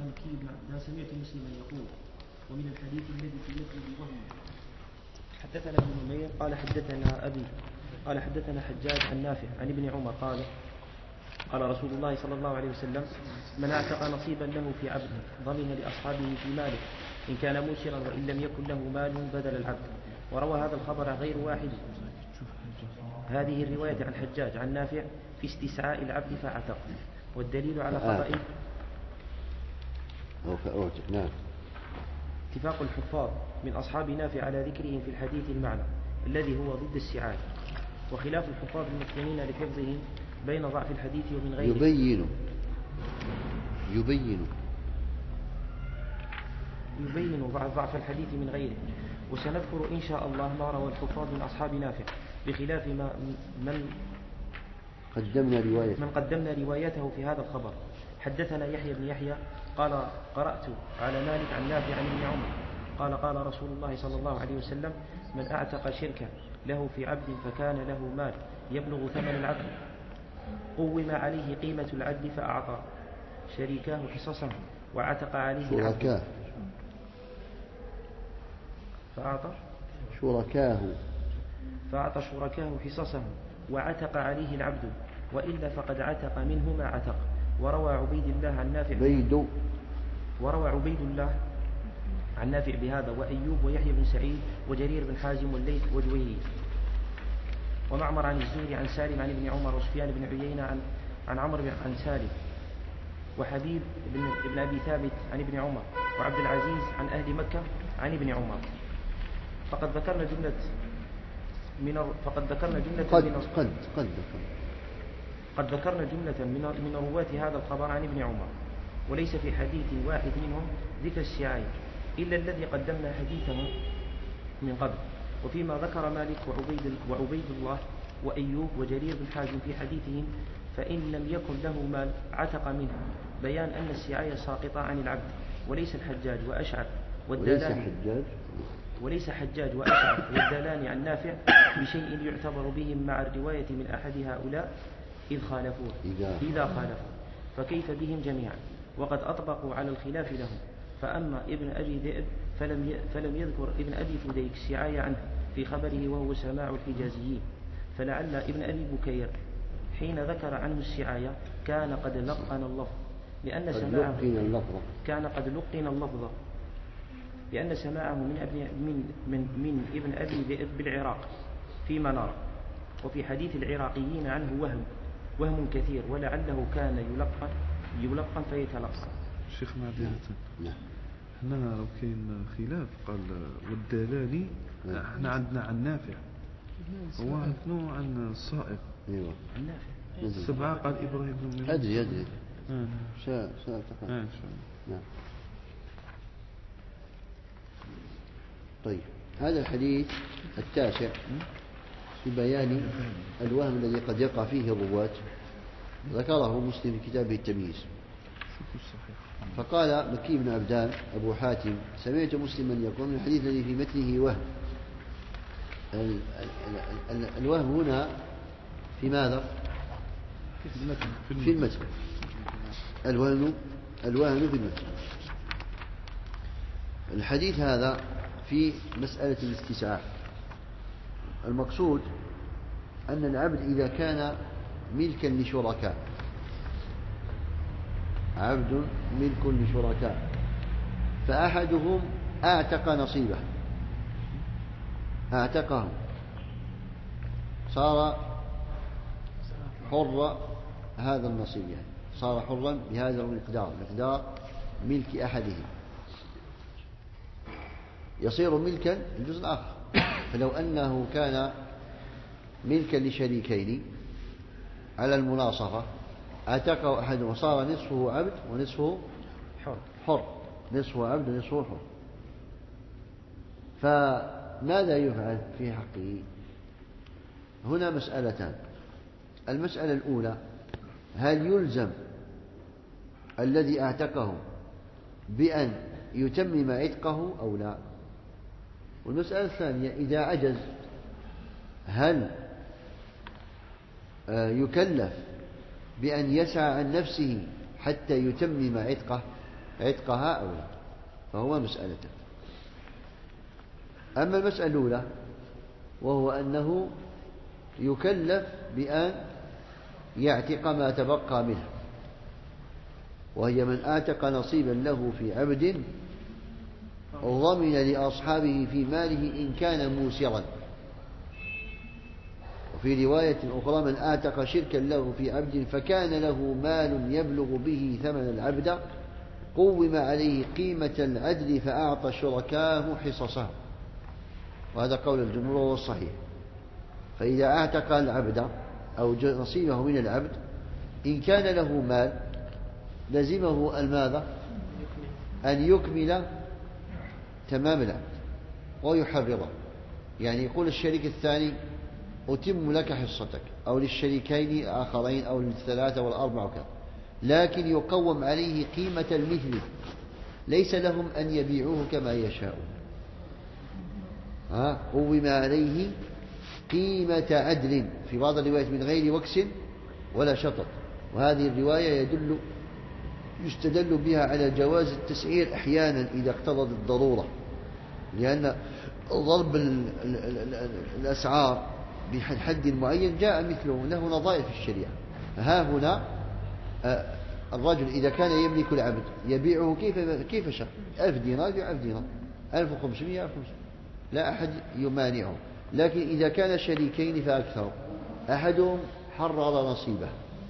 ما سمعت مسلما يقول ومن الحديث الذي في مثله وهم. حدثنا ابن نمير قال حدثنا أبي قال حدثنا حجاج عن نافع عن ابن عمر قال قال رسول الله صلى الله عليه وسلم من اعتق نصيبا له في عبد ضمن لأصحابه في ماله إن كان موسرا وإن لم يكن له مال بدل العبد. وروى هذا الخبر غير واحد. هذه الرواية عن حجاج عن نافع في استسعاء العبد فاعتق. والدليل على خطئ نعم. اتفاق الحفاظ من أصحاب نافع على ذكرهم في الحديث المعنى الذي هو ضد السعاية، وخلاف الحفاظ المتقنين لحفظه بين ضعف الحديث ومن غيره. يبين ضعف الحديث من غيره. وسنذكر إن شاء الله ما روى الحفاظ من أصحاب نافع بخلاف من قدمنا روايته في هذا الخبر. حدثنا يحيى بن يحيى قال قرأت على مالك عن نافع عن ابن عمر قال قال رسول الله صلى الله عليه وسلم من أعتق شركا له في عبد فكان له مال يبلغ ثمن العبد قوم عليه قيمة العدل فأعطى شريكاه حصصه وعتق عليه شركاه فأعطى شركاه حصصه وعتق عليه العبد وإلا فقد عتق منه ما عتق. وروى عبيد الله عن نافع بهذا وأيوب ويحيى بن سعيد وجرير بن حازم والليث وجويري ومعمر عن الزهري عن سالم عن ابن عمر وسفيان بن عيينة عن عمرو عن سالم وحبيب بن أبي ثابت عن ابن عمر وعبد العزيز عن أهل مكة عن ابن عمر. فقد ذكرنا جملة من رواة هذا الخبر عن ابن عمر، وليس في حديث واحد منهم ذكر السعاية إلا الذي قدمنا حديثه من قبل. وفيما ذكر مالك وعبيد الله وأيوب وجرير بن حازم في حديثهم فإن لم يكن له مال عتق منه بيان أن السعاية ساقطة عن العبد. وليس حجاج وأشعث والدالان عن نافع بشيء يعتبر بهم مع الرواية من أحد هؤلاء إذا خالفوا فكيف بهم جميعا وقد أطبقوا على الخلاف لهم. فأما ابن أبي ذئب فلم يذكر ابن أبي فديك السعاية عنه في خبره وهو سماع الحجازيين، فلعل ابن أبي بكير حين ذكر عنه السعاية كان قد لقن اللفظ لأن سماعه من ابن أبي ذئب بالعراق فيما نرى. وفي حديث العراقيين عنه وهم كثير ولعله كان يلقن فيتلقى. شيخ معذرة هنا لو كاين خلاف قال والدلالي احنا عندنا عن نافع هو عندنا عن الصائغ ايوه عن نافع السبعة قال إبراهيم بن أدري نعم. طيب هذا الحديث التاسع في بيان الوهم الذي قد يقع فيه الرواة ذكره مسلم في كتابه التمييز. فقال مكي بن عبدان أبو حاتم سمعت مسلما يقول من الحديث الذي في متنه وهم. الوهم هنا في ماذا؟ في المتن. الوهم في المتن. الحديث هذا في مسألة الاستسعاء. المقصود أن العبد إذا كان ملكا لشركاء عبد ملك لشركاء فأحدهم أعتق نصيبه أعتقه صار حر هذا النصيب يعني صار حرا بهذا المقدار مقدار ملك أحدهم يصير ملكا الجزء الآخر. فلو أنه كان ملكا لشريكين على المناصفة أعتقه أحدهم وصار نصفه عبد ونصفه حر نصفه عبد ونصفه حر. فماذا يفعل في حقه؟ هنا مسألتان. المسألة الأولى هل يلزم الذي أعتقه بأن يتمم عتقه أو لا؟ والمسألة الثانية إذا عجز هل يكلف بأن يسعى عن نفسه حتى يتمم عتقه عتقها أو لا، فهو مسألتان. أما المسألة الأولى وهو أنه يكلف بأن يعتق ما تبقى منه، وهي من أعتق نصيبا له في عبد ضمن لأصحابه في ماله إن كان موسرا. وفي رواية أخرى من أعتق شركا له في عبد فكان له مال يبلغ به ثمن العبد قوم عليه قيمة العدل فأعطى شركاه حصصه. وهذا قول الجمهور وهو الصحيح. فإذا أعتق العبد أو نصيبه من العبد إن كان له مال لزمه الماذا؟ أن يكمل تمام العبد ويحرره. يعني يقول الشريك الثاني أتم لك حصتك، أو للشريكين الآخرين أو للثلاثة والأربعة وكذا، لكن يقوم عليه قيمة المثل، ليس لهم أن يبيعوه كما يشاءون. قوم عليه قيمة عدل في بعض الروايات من غير وكس ولا شطط. وهذه الرواية يستدل بها على جواز التسعير أحيانا إذا اقتضت الضرورة، لأن ضرب الأسعار بحد معين جاء مثله له نظائر في الشريعة. ها هنا الرجل إذا كان يملك العبد يبيعه كيف شاء، 1000 دينار يبيع 1000 دينار، 1500 1500، لا أحد يمانعه. لكن إذا كان شريكين فأكثر أحدهم حرر نصيبه،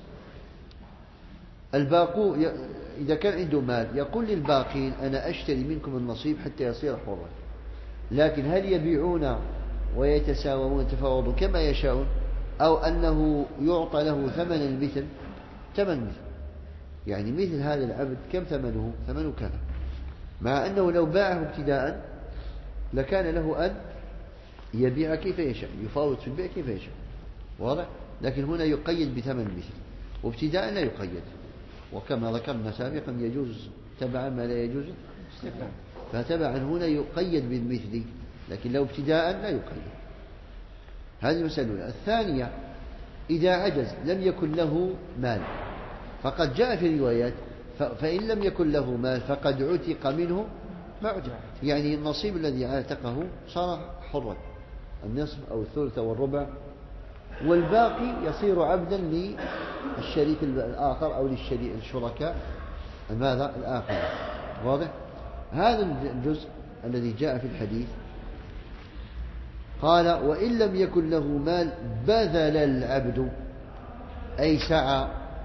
الباقو إذا كان عنده مال يقول للباقين أنا أشتري منكم النصيب حتى يصير حرا. لكن هل يبيعون ويتساومون يتفاوضون كما يشاءون، أو أنه يعطى له ثمن المثل؟ ثمن مثل، يعني مثل هذا العبد كم ثمنه؟ ثمنه كذا، مع أنه لو باعه ابتداء لكان له أن يبيع كيف يشاء، يفاوض في البيع كيف يشاء، واضح؟ لكن هنا يقيد بثمن المثل، وابتداء لا يقيد. وكما ذكرنا سابقا يجوز تبعا ما لا يجوز استثناء، فتبعا هنا يقيد بالمثل، لكن لو ابتداء لا يقيد. هذه المسألة الأولى. الثانية إذا عجز لم يكن له مال، فقد جاء في روايات فإن لم يكن له مال فقد عتق منه ما عتق، يعني النصيب الذي عتقه صار حرا، النصف أو الثلث أو الربع، والباقي يصير عبدا للشريك الآخر أو للشركاء ماذا الآخر. واضح؟ هذا الجزء الذي جاء في الحديث قال وإن لم يكن له مال بذل العبد أي سعى.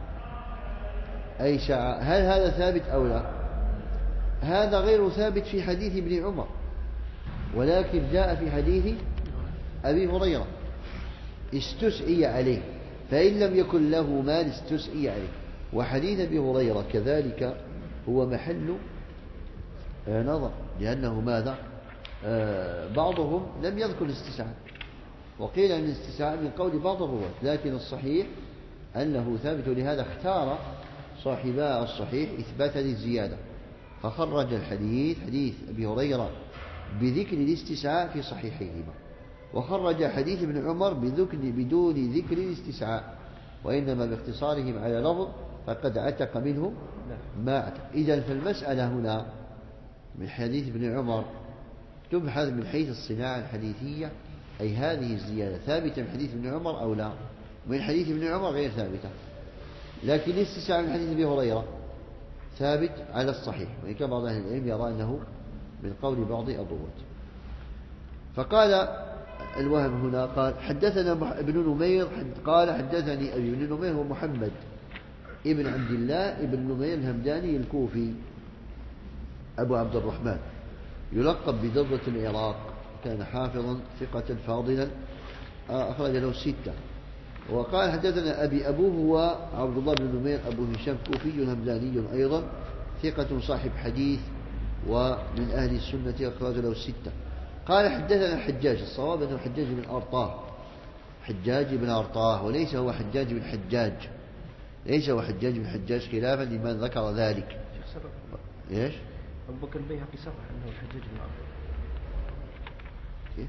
هل هذا ثابت أو لا؟ هذا غير ثابت في حديث ابن عمر، ولكن جاء في حديث أبي هريرة استسعي عليه، فإن لم يكن له مال استسعي عليه. وحديث أبي هريرة كذلك هو محل نظر، لأنه ماذا؟ بعضهم لم يذكر الاستسعاء، وقيل أن الاستسعاء من قول بعض الرواة، لكن الصحيح أنه ثابت، لهذا اختار صاحبا الصحيح إثبات هذه الزيادة، فخرج الحديث حديث أبي هريرة بذكر الاستسعاء في صحيحيهما، وخرج حديث ابن عمر بدون ذكر الاستسعاء، وإنما باختصارهم على لفظ فقد عتق منه ما عتق. إذن فالمسألة هنا من حديث ابن عمر تبحث من حيث الصناعة الحديثية، أي هذه الزيادة ثابتة من حديث ابن عمر أو لا؟ من حديث ابن عمر غير ثابتة، لكن الاستسعاء من حديث أبي هريرة ثابت على الصحيح، وإن كان بعض أهل العلم يرى أنه من قول بعض الرواة. فقال الوهم هنا قال حدثنا ابن نمير قال حدثني أبي. ابن نمير هو محمد ابن عبد الله ابن نمير الهمداني الكوفي أبو عبد الرحمن، يلقب بدرة العراق، كان حافظا ثقة فاضلا، أخرج له 6. وقال حدثنا أبي. أبوه هو عبد الله بن نمير أبو هشام كوفي همداني أيضا ثقة صاحب حديث ومن أهل السنة، أخرج له 6. قال حدثنا حجاج، الصواب أنه حجاج بن أرطاه، حجاج بن أرطاه، وليس هو حجاج بن حجاج، ليس هو حجاج بن حجاج، خلافا لمن ذكر ذلك. إيش؟ أبو بكر البيهقي صرح أنه الحجاج بن أرطاه. كيف؟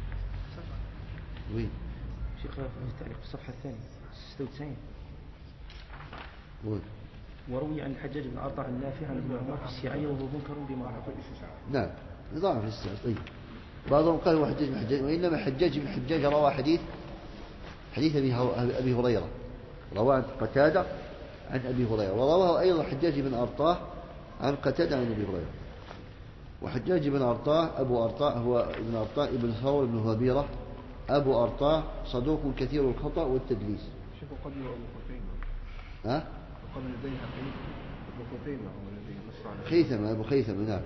وين؟ شيخ في التعليق في الصفحة الثانية 96. وين؟ وروي عن الحجاج بن أرطاع النافع عن ابن عمر في السعي وهو منكر بما رأى. نعم نظام في الاستعمال. طيب بعضهم قال هو حجاج بن حجاج، وإنما حجاج بن حجاج روى حديث أبي هريرة، روى عن قتادة عن أبي هريرة، ورواه أيضا حجاج بن أرطاة عن قتادة عن أبي هريرة. وحجاج بن أرطاة أبو أرطاة هو ابن أرطاة ابن ثور بن هبيرة أبو أرطاة، صدوق كثير الخطأ والتدليس. شوف قد أبو خثيمة. ها؟ وقد لديها أبو خثيمة هو الذي نص على خيثمة أبو خيثمة. نعم.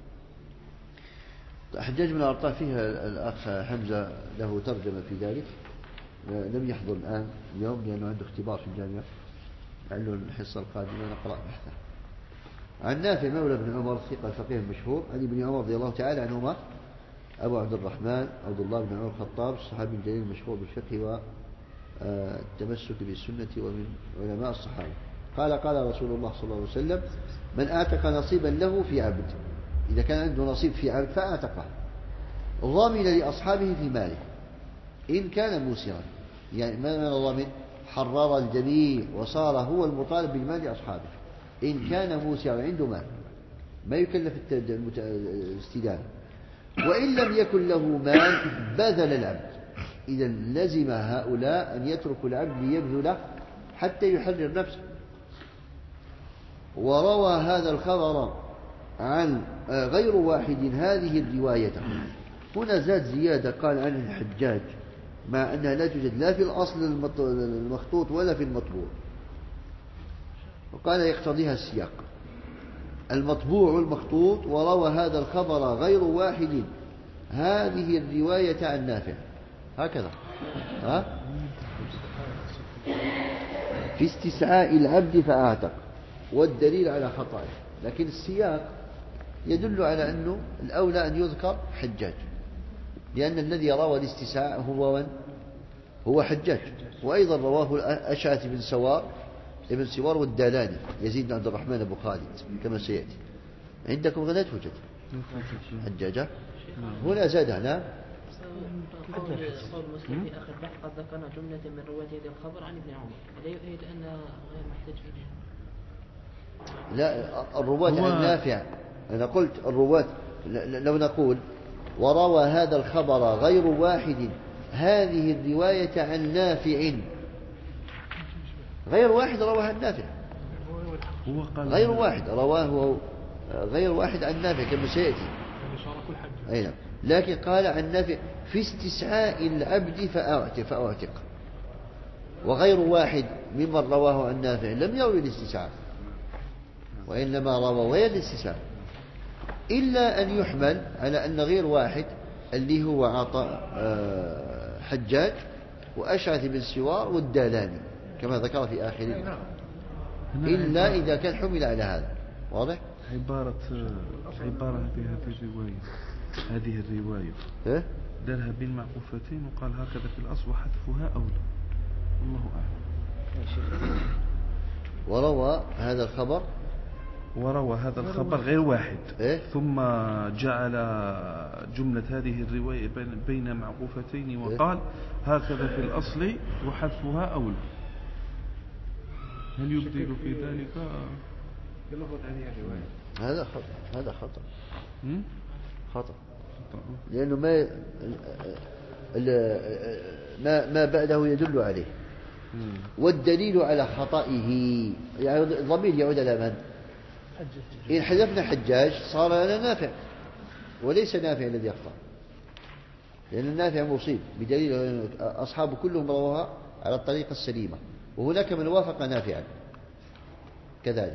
حجاج بن أرطاة فيها الأخ حمزة له ترجمة في ذلك، لم يحضر الآن اليوم لأنه عنده اختبار في الجامعة، لعله الحصة القادمة نقرأ بحثه. عن نافع مولى بن عمر ثقة فقيه مشهور عن ابن عمر رضي الله تعالى عنهما أبو عبد الرحمن عبد الله بن عمر الخطاب الصحابي الجليل المشهور بالفقه والتمسك بالسنة ومن علماء الصحابة. قال قال رسول الله صلى الله عليه وسلم: من أعتق نصيبا له في عبد، إذا كان عنده نصيب في عبد فأعتقه، ضامن لأصحابه في ماله إن كان موسرا. يعني ما ضامن؟ حرر الجميع وصار هو المطالب بالمال لأصحابه إن كان موسرا عنده مال ما يكلف الاستدانة. وإن لم يكن له مال بذل العبد. إذا لزم هؤلاء أن يتركوا العبد ليبذل حتى يحرر نفسه. وروى هذا الخبر عن غير واحد هذه الرواية. هنا زاد زيادة قال عن الحجاج، مع أنها لا توجد لا في الأصل المخطوط ولا في المطبوع، وقال يقتضيها السياق المطبوع والمخطوط. وروى هذا الخبر غير واحد هذه الرواية عن نافع هكذا في استسعاء العبد فأعتق، والدليل على خطأه. لكن السياق يدل على أنه الأولى أن يذكر حجاج، لأن الذي روى الاستسعاء هو من؟ هو حجاج. وأيضا رواه أشعث بن سوار والدالاني يزيد بن عبد الرحمن أبو خالد كما سيأتي. عندكم غدا توجد حجاجة هنا زادها. نعم. قول مسلم في آخر بحث قد ذكرنا جملة من رواة هذا الخبر عن ابن عمر، لا يؤيد أن غير محتاج فيه. لا الرواة عن نافع، أنا قلت الرواة لو نقول وروى هذا الخبر غير واحد هذه الرواية عن نافع، غير واحد رواه عن نافع، غير واحد رواه غير واحد عن نافع كما سيأتي. أي نعم. لكن قال عن نافع في استسعاء العبد فأعتق، وغير واحد ممن رواه عن نافع لم يروي الاستسعاء، وإنما روى غير الاستسعاء، إلا أن يحمل على أن غير واحد اللي هو عطاء حجاج وأشعث بن سوار والدالاني كما ذكر في آخره، إلا إذا كان حمل على هذا. واضح؟ عبارة بهذه الرواية، هذه الرواية دارها بين معقوفتين وقال هكذا في الأصل وحذفها أولى، الله أعلم. وروى هذا الخبر غير واحد ثم جعل جملة هذه الرواية بين معقوفتين وقال هكذا في الأصل وحذفها أولى. هل يبدل في ذلك بلفظ هذه الرواية؟ هذا خطأ لأنه ما بعده يدل عليه، والدليل على خطئه يعني الضمير يعود على من؟ إن حذفنا حجاج صار لنا نافع، وليس نافع الذي يخطأ، لأن النافع مصيب بدليل أصحابه كلهم رواها على الطريقة السليمة، وهناك من وافق نافعا كذلك.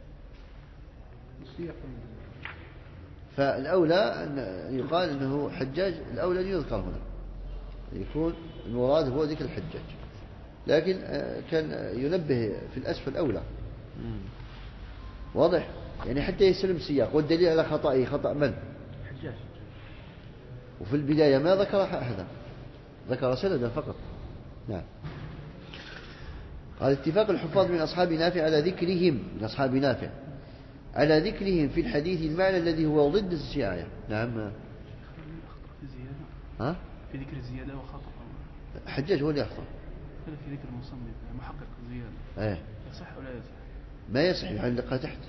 فالأولى أن يقال أنه حجاج، الأولى أن يذكر هنا يكون المراد هو ذكر الحجاج، لكن كان ينبه في الأسفل الأولى. واضح؟ يعني حتى يسلم سياق، والدليل على خطأه خطأ من؟ حجاج. وفي البداية ما ذكر أحدا، ذكر سندا فقط. نعم. قال اتفاق الحفاظ من أصحاب نافع على ذكرهم، من أصحاب نافع على ذكرهم في الحديث المعنى الذي هو ضد السعاية. نعم. ها؟ في ذكر الزيادة وخطأ. حجاج هو اللي يخطأ. في ذكر المصنف محقق زيادة. يصح ولا يصح؟ ما يصح يعلقها تحت.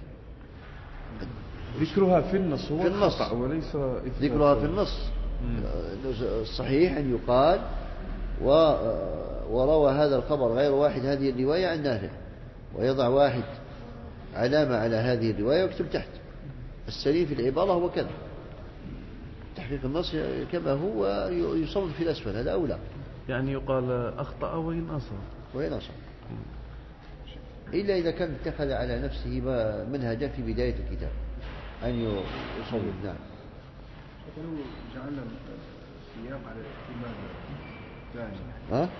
ذكرها في النص هو في النص خطأ وليس ذكرها في النص. الصحيح أن يقال وروى هذا الخبر غير واحد هذه الرواية عن نافع، ويضع واحد علامة على هذه الرواية ويكتب تحت. السليم في العبارة هو كذا، تحقيق النص كما هو يصوب في الأسفل، هذا أولى. يعني يقال أخطأ وإن أصاب إلا إذا كان اتخذ على نفسه منهجا في بداية الكتاب أن يصوب. نعم. لو جعلنا السياق على الاحتمال الثاني،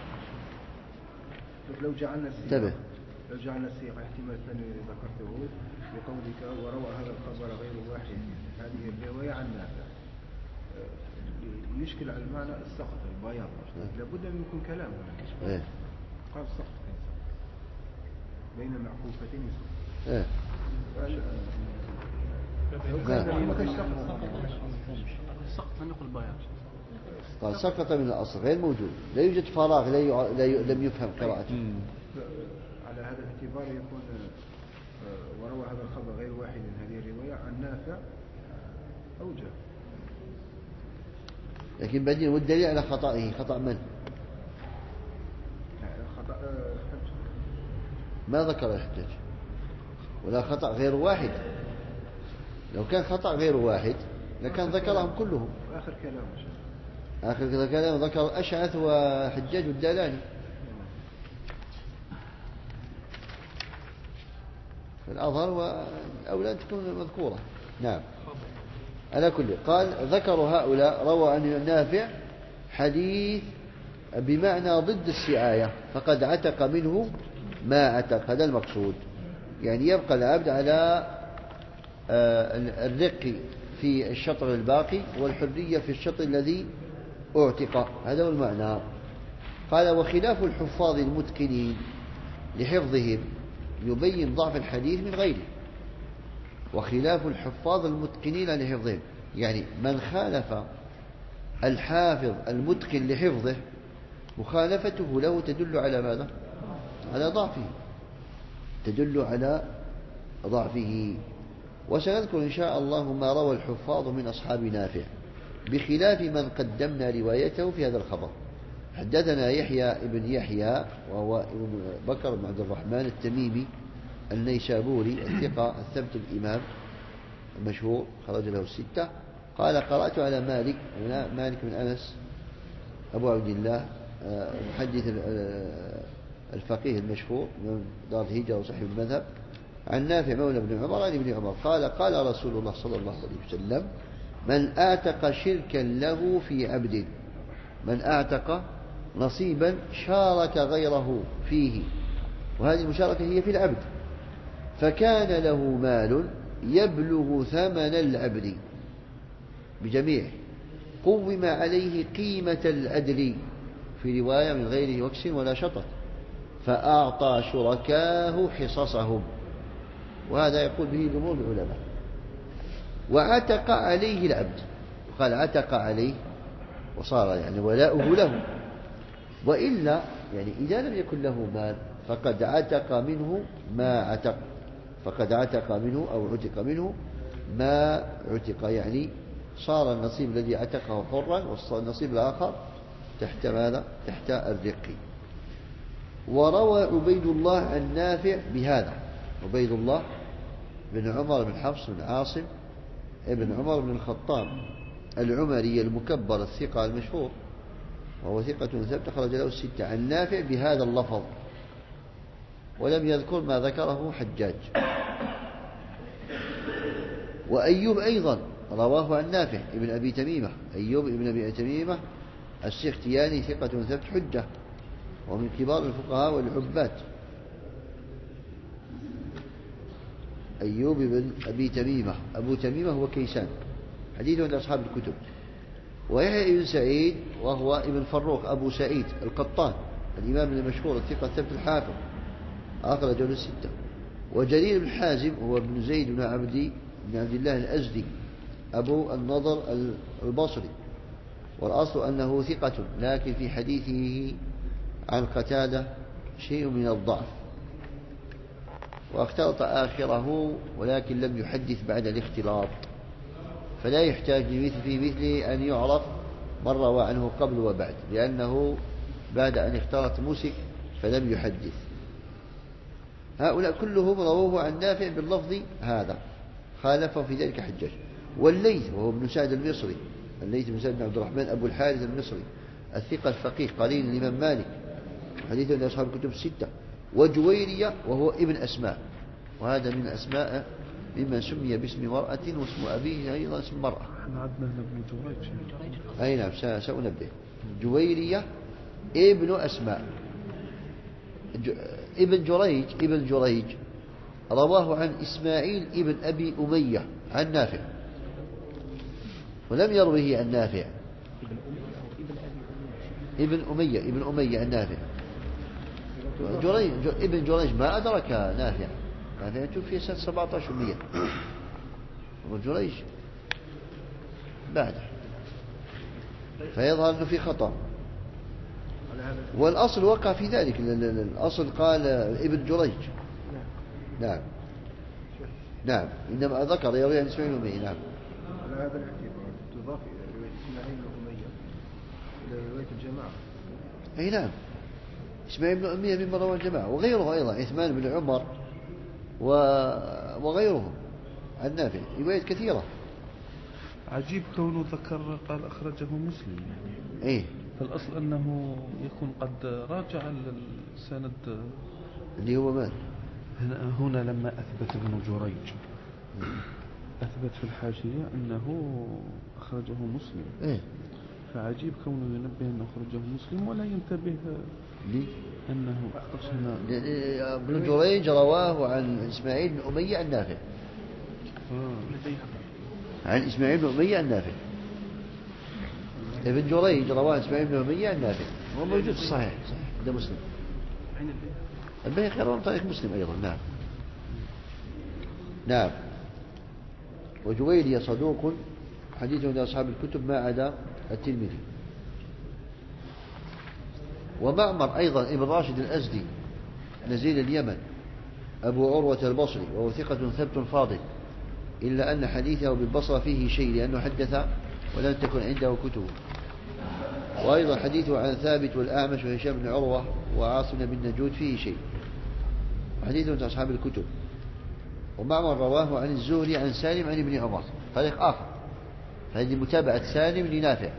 لو جعلنا السياق الاحتمال الثاني ذكرته بقولك وروى هذا الخبر غير واحد هذه الرواية عن نافع، يشكل على المعنى السقط البياض، لابد أن يكون كلام هنا. قال سقط بين معكوفتين السقط لم يقل بياض، قال سقط من الأصل غير موجود، لا يوجد فراغ لم يفهم قراءته. على هذا الاعتبار يكون وروى هذا الخبر غير واحد من هذه الرواية عن نافع أوجه. لكن بعدين والدليل على خطئه خطأ من؟ خطأ الحجاج. ما ذكر الحجاج ولا خطأ غير واحد. لو كان خطأ غير واحد لكان ذكرهم كلهم. آخر كلام ذكر أشعث وحجاج والدالاني. فالأظهر والأولى تكون مذكورة. نعم. على كل قال ذكروا هؤلاء روى عن نافع حديث بمعنى ضد السعاية، فقد عتق منه ما عتق، هذا المقصود. يعني يبقى العبد على الرق في الشطر الباقي والحرية في الشطر الذي اعتق، هذا هو المعنى. قال وخلاف الحفاظ المتقنين لحفظهم يبين ضعف الحديث من غيره. وخلاف الحفاظ المتقنين لحفظهم، يعني من خالف الحافظ المتقن لحفظه مخالفته له تدل على ماذا؟ على ضعفه، تدل على ضعفه. وسنذكر إن شاء الله ما روى الحفاظ من أصحاب نافع بخلاف من قدمنا روايته في هذا الخبر. حدثنا يحيى ابن يحيى وهو ابن بكر بن عبد الرحمن التميمي النيسابوري الثقة الثبت الإمام المشهور خرج له الستة. قال قرأت على مالك بن أنس أبو عبد الله محدث الفقيه المشهور من دار الهجرة وصاحب المذهب عن نافع مولى بن عمر عن ابن عمر قال قال رسول الله صلى الله عليه وسلم من أعتق شركا له في عبد، من أعتق نصيبا شارك غيره فيه، وهذه المشاركة هي في العبد، فكان له مال يبلغ ثمن العبد بجميع قوم عليه قيمة العدل، في رواية من غير وكس ولا شطط، فأعطى شركاه حصصهم، وهذا يقول به جمهور العلماء. وعتق عليه العبد، قال عتق عليه وصار يعني ولاؤه له، وإلا يعني إذا لم يكن له مال فقد عتق منه ما عتق، فقد عتق منه أو عتق منه ما عتق، يعني صار النصيب الذي عتقه حرا والنصيب الآخر تحت ماذا؟ تحت الرق. وروى عبيد الله عن نافع بهذا، عبيد الله بن عمر بن حفص بن عاصم ابن عمر بن الخطاب العمري المكبر الثقة المشهور، وهو ثقة ثبت خرج له الستة، عن نافع بهذا اللفظ، ولم يذكر ما ذكره حجاج. وأيوب أيضا رواه عن نافع ابن أبي تميمة، أيوب ابن أبي تميمة السختياني ثقة ثبت حجة ومن كبار الفقهاء والعباد. أيوب بن أبي تميمة، أبو تميمة هو كيسان، حديثه عند أصحاب الكتب. ويحيى بن سعيد وهو ابن فروخ أبو سعيد القطان الإمام المشهور الثقة الثبت الحافظ أخرجه الستة. وجرير بن حازم هو ابن زيد بن عبد الله الأزدي أبو النضر البصري، والأصل أنه ثقة، لكن في حديثه عن قتادة شيء من الضعف. واختلط آخره ولكن لم يحدث بعد الاختلاط، فلا يحتاج في مثله أن يعرف من روى عنه قبل وبعد، لأنه بعد أن اختلط مسك فلم يحدث. هؤلاء كلهم رووه عن نافع باللفظ هذا، خالفه في ذلك حجاج. والليث وهو ابن سعد المصري، الليث بن سعد بن عبد الرحمن أبو الحارث المصري الثقة الفقيه قليل الإمام مالك، حديثه لأصحاب الكتب الستة. وجويرية وهو ابن أسماء، وهذا من أسماء ممن سمي باسم امرأة واسم أبيه أيضا اسم مرأة. احنا عندنا هنا ابن جريج. أي نعم سأنبه. جويرية ابن أسماء. ابن جريج رواه عن إسماعيل ابن أبي أمية عن نافع، ولم يروه عن نافع. ابن أمية عن نافع. ابن جريج ما أدرك نافع توفي سنة 1700، وجريج بعده، فيظهر أنه في خطأ. والأصل وقع في ذلك، الأصل قال ابن جريج. نعم إنما ذكر يروي عن إسماعيل بن أمية. نعم. على هذا الاعتبار تضاف إلى رواية إسماعيل بن أمية إلى رواية الجماعة. أي نعم، إسماعيل بن أمية مما روى الجماعة، وغيره أيضا عثمان بن عمر وغيرهم عن نافع روايات كثيرة. عجيب كونه ذكر قال أخرجه مسلم يعني. إيه، فالأصل أنه يكون قد راجع السند اللي هو من؟ هنا لما أثبت ابن جريج أثبت في الحاشية أنه أخرجه مسلم. إيه، فعجيب كونه ينبه أنه أخرجه مسلم ولا ينتبه ليه؟ أنه أخرج هنا. ابن جريج رواه عن إسماعيل بن أمية عن نافع. عن إسماعيل بن أمية عن نافع. ابن جريج رواه عن إسماعيل بن أمية عن نافع، هو موجود في الصحيح عند مسلم. البيهقي رواه عن طريق مسلم أيضا. نعم. وجويري صدوق حديثه لأصحاب الكتب ما عدا الترمذي. ومعمر أيضا ابن راشد الأزدي نزيل اليمن أبو عروة البصري، وهو ثقة ثبت فاضل، إلا أن حديثه بالبصرة فيه شيء لأنه حدث ولم تكن عنده كتب. وأيضا حديثه عن ثابت والأعمش وهشام بن عروة وعاصم بن نجود فيه شيء، وحديثه من أصحاب الكتب. ومعمر رواه عن الزهري عن سالم عن ابن عمر طريق آخر، هذه متابعة سالم لنافع،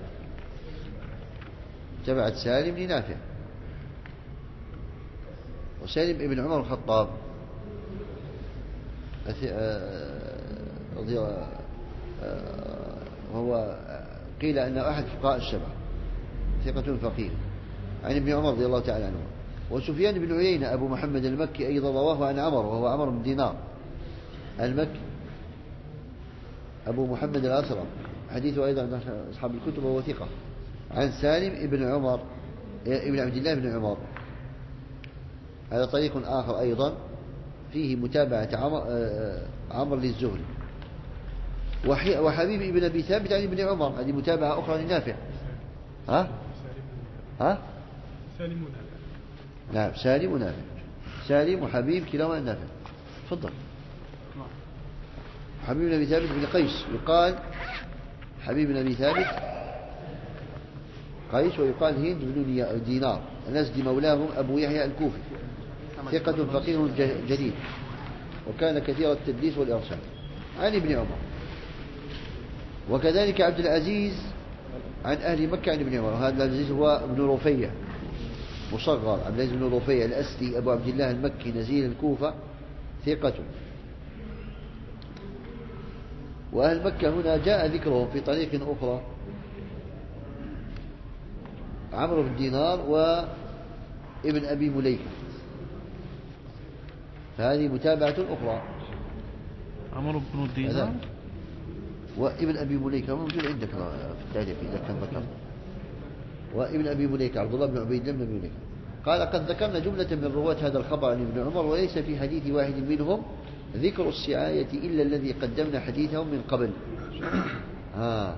متابعة سالم لنافع. وسالم ابن عمر الخطاب وهو قيل أنه أحد فقهاء السبعة، ثقة فقيه، عن ابن عمر رضي الله تعالى عنه. وسفيان بن عيينة أبو محمد المكي أيضا رواه عن عمر، وهو عمر بن دينار المكي أبو محمد الأثرم، حديثه أيضا عن أصحاب الكتب وهو ثقة، عن سالم ابن عمر ابن عبد الله بن عمر. هذا طريق آخر أيضا فيه متابعة عمر للزهري. وحبيب ابن أبي ثابت عن ابن عمر، هذه متابعة أخرى لنافع. سالم ونافع. نعم، سالم ونافع، سالم وحبيب كلاهما نافع. تفضل. حبيب بن أبي ثابت بن قيس، يقال حبيب بن أبي ثابت قيس، ويقال هند بن دينار الأزدي مولاهم أبو يحيى الكوفي، ثقة فقيه جليل، وكان كثير التدليس والإرسال، عن ابن عمر. وكذلك عبد العزيز عن أهل مكة عن ابن عمر، وهذا العزيز هو ابن رفيع مصغر، عبد العزيز بن رفيع الأسدي أبو عبد الله المكي نزيل الكوفة، ثقة. وأهل مكة هنا جاء ذكرهم في طريق أخرى، عمرو بن دينار وابن أبي مليكة، فهذه متابعة أخرى. عمرو بن دينار وابن أبي مليكة موجود عندك في التاريخ إذا كان ذكر. وابن أبي مليكة عبد الله بن عبيد الله بن مليكة قال: قد ذكرنا جملة من رواة هذا الخبر عن ابن عمر، وليس في حديث واحد منهم ذكر السعاية إلا الذي قدمنا حديثهم من قبل. هذا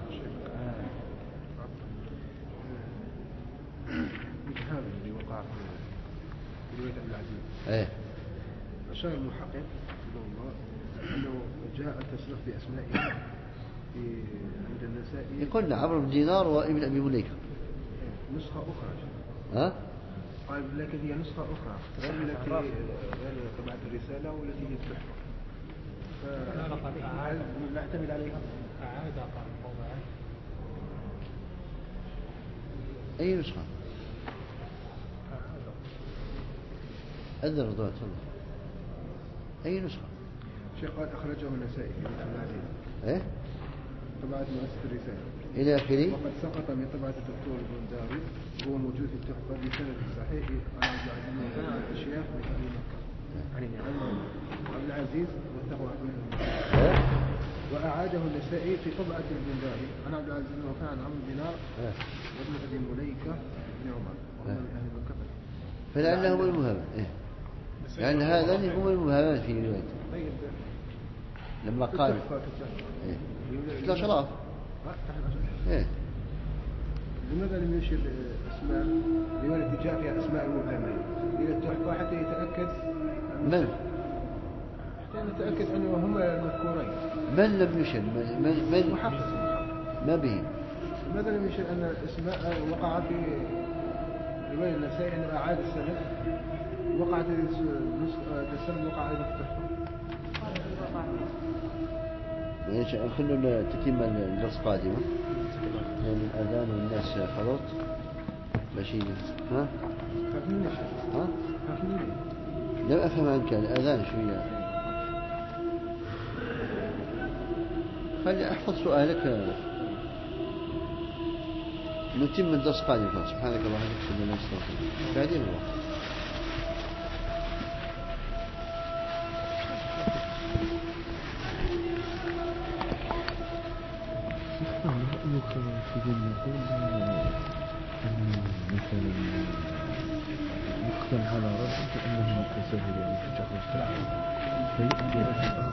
اللي وقع في رواية أبي العزيز. أشار المحقق رحمه الله أنه جاء التصريح بأسمائهم عند النسائي. يقولنا عمرو بن دينار وابن أبي مليكة نسخة أخرى. ها؟ قال لكن هي نسخة أخرى غير التي غير طبعة الرسالة والتي هي التحفة. نعتمد عليها. أي نسخة؟ أذن رضوان الله. أي نسخة؟ شيخ قال أخرجه النسائي في العزيز. إيه؟ طبعة مؤسسة الرسالة. إلى آخره. وقد سقط من طبعة الدكتور البنداري هو موجود في التحفة بسند صحيح عن عبد العزيز الشيخ من أهل مكة. عبد العزيز وثقوا إيه؟ وأعاده النسائي في طبعة البنداري عن عبد العزيز وكان عن عمرو دينار وابن أبي مليكة بن عمر وهم من أهل مكة. فلعلهم المهمة. إيه؟ لأن هذان هم المهمان في روايته. طيب لما قال إيه؟ في الأشراف. إيه؟ لماذا لم يشير اسماء رواية جاء فيها أسماء المبهمين إلى التحفة حتى يتأكد من؟ حتى نتأكد أنه هما المذكورين. من لم يشر؟ من محقق. ما به؟ لماذا لم يشير أن الأسماء وقع في رواية النسائي أنه أعاد السند وقعت السند وقع أيضا في التحفة. خلونا تتم الدرس قادمة لأن الأذان والناس خلط ماشي. ها؟ ها؟ لم أفهم عنك الأذان شوية. خلي أحفظ سؤالك نتم الدرس قادم. سبحانك اللهم وبحمدك أشهد أن لا إله إلا أنت بعدين الوقت. يقول مثلا يختم على رجل بأنه متساهل يعني في شخص فيأتي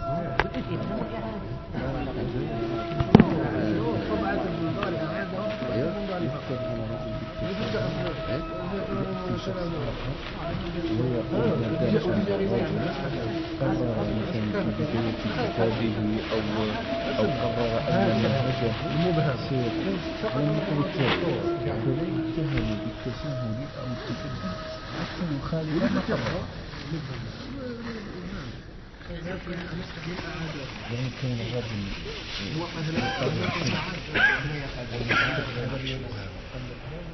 أو قرر أن منهجه مبهم لم يتهم بالتساهل أو التكلم حتى يخالف ما قرر. يعني كان الرجل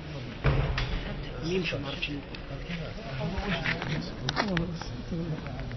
يمشي